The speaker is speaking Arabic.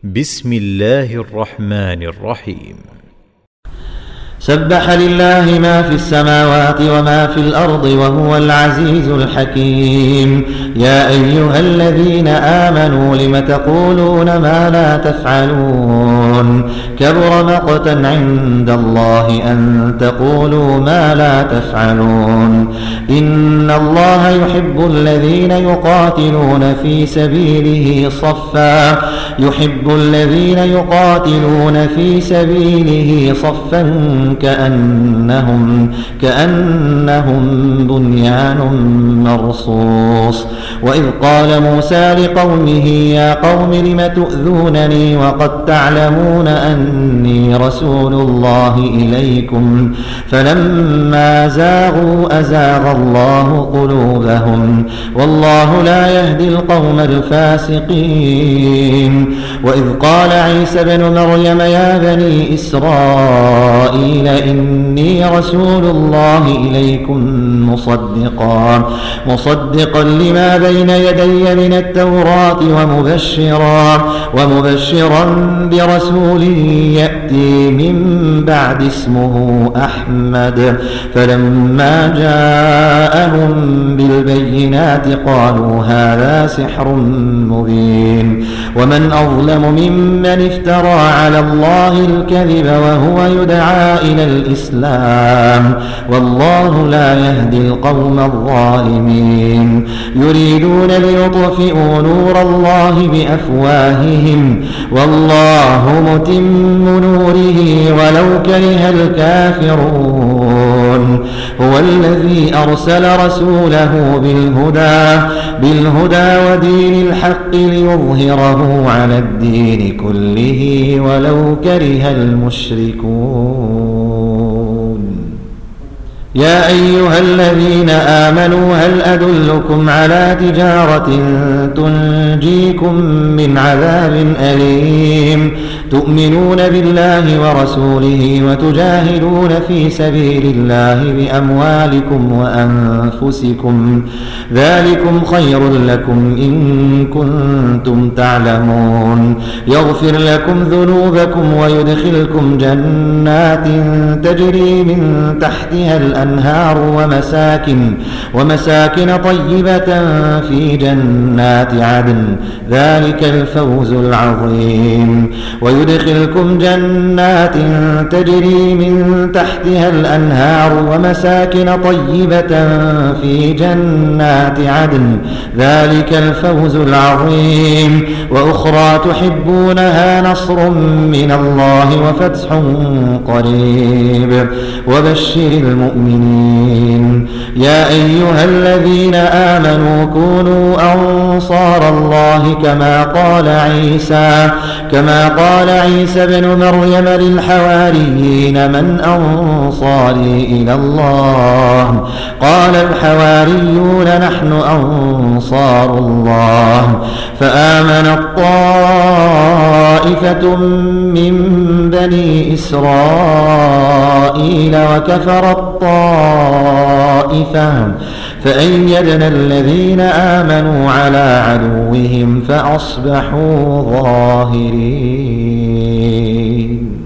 بسم الله الرحمن الرحيم. سبح لله ما في السماوات وما في الأرض وهو العزيز الحكيم. يا أيها الذين آمنوا لم تقولون ما لا تفعلون؟ كبر مقتا عند الله أن تقولوا ما لا تفعلون. إن الله يحب الذين يقاتلون في سبيله صفا كأنهم بنيان مرصوص. وإذ قال موسى لقومه يا قوم لم تؤذونني وقد تعلمون أني رسول الله إليكم فلما زاغوا أزاغ الله قلوبهم والله لا يهدي القوم الفاسقين. وإذ قال عيسى بن مريم يا بني إسرائيل إني رسول الله إليكم مصدقا لما بين يدي من التوراة ومبشرا برسول يأتي من بعد اسمه أحمد. فلما جاءهم بالبينات قالوا هذا سحر مبين. ومن أظلم ممن افترى على الله الكذب وهو يدعى إلى الإسلام والله لا يهدي القوم الظالمين. يريدون ليطفئوا نور الله بأفواههم والله متم نوره ولو كره الكافرون. هو الذي أرسل رسوله بالهدى ودين الحق ليظهره على الدين كله ولو كره المشركون. يا أيها الذين آمنوا هل أدلكم على تجارة تنجيكم من عذاب أليم؟ تؤمنون بالله ورسوله وتجاهدون في سبيل الله بأموالكم وأنفسكم ذلكم خير لكم إن كنتم تعلمون. يغفر لكم ذنوبكم ويدخلكم جنات تجري من تحتها الأنهار ومساكن طيبة في جنات عدن ذلك الفوز العظيم. ويدخلكم جنات تجري من تحتها الأنهار ومساكن طيبة في جنات عدن ذلك الفوز العظيم. وأخرى تحبونها نصر من الله وفتح قريب وبشر المؤمنين. يا أيها الذين آمنوا كونوا أنصار الله كما قال عيسى بن مريم للحواريين من أنصاري إلى الله؟ قال الحواريون نحن أنصار الله. فآمنت طائفة من بني إسرائيل وكفرت طائفة فأيدنا الذين آمنوا على عدوهم فأصبحوا ظاهرين.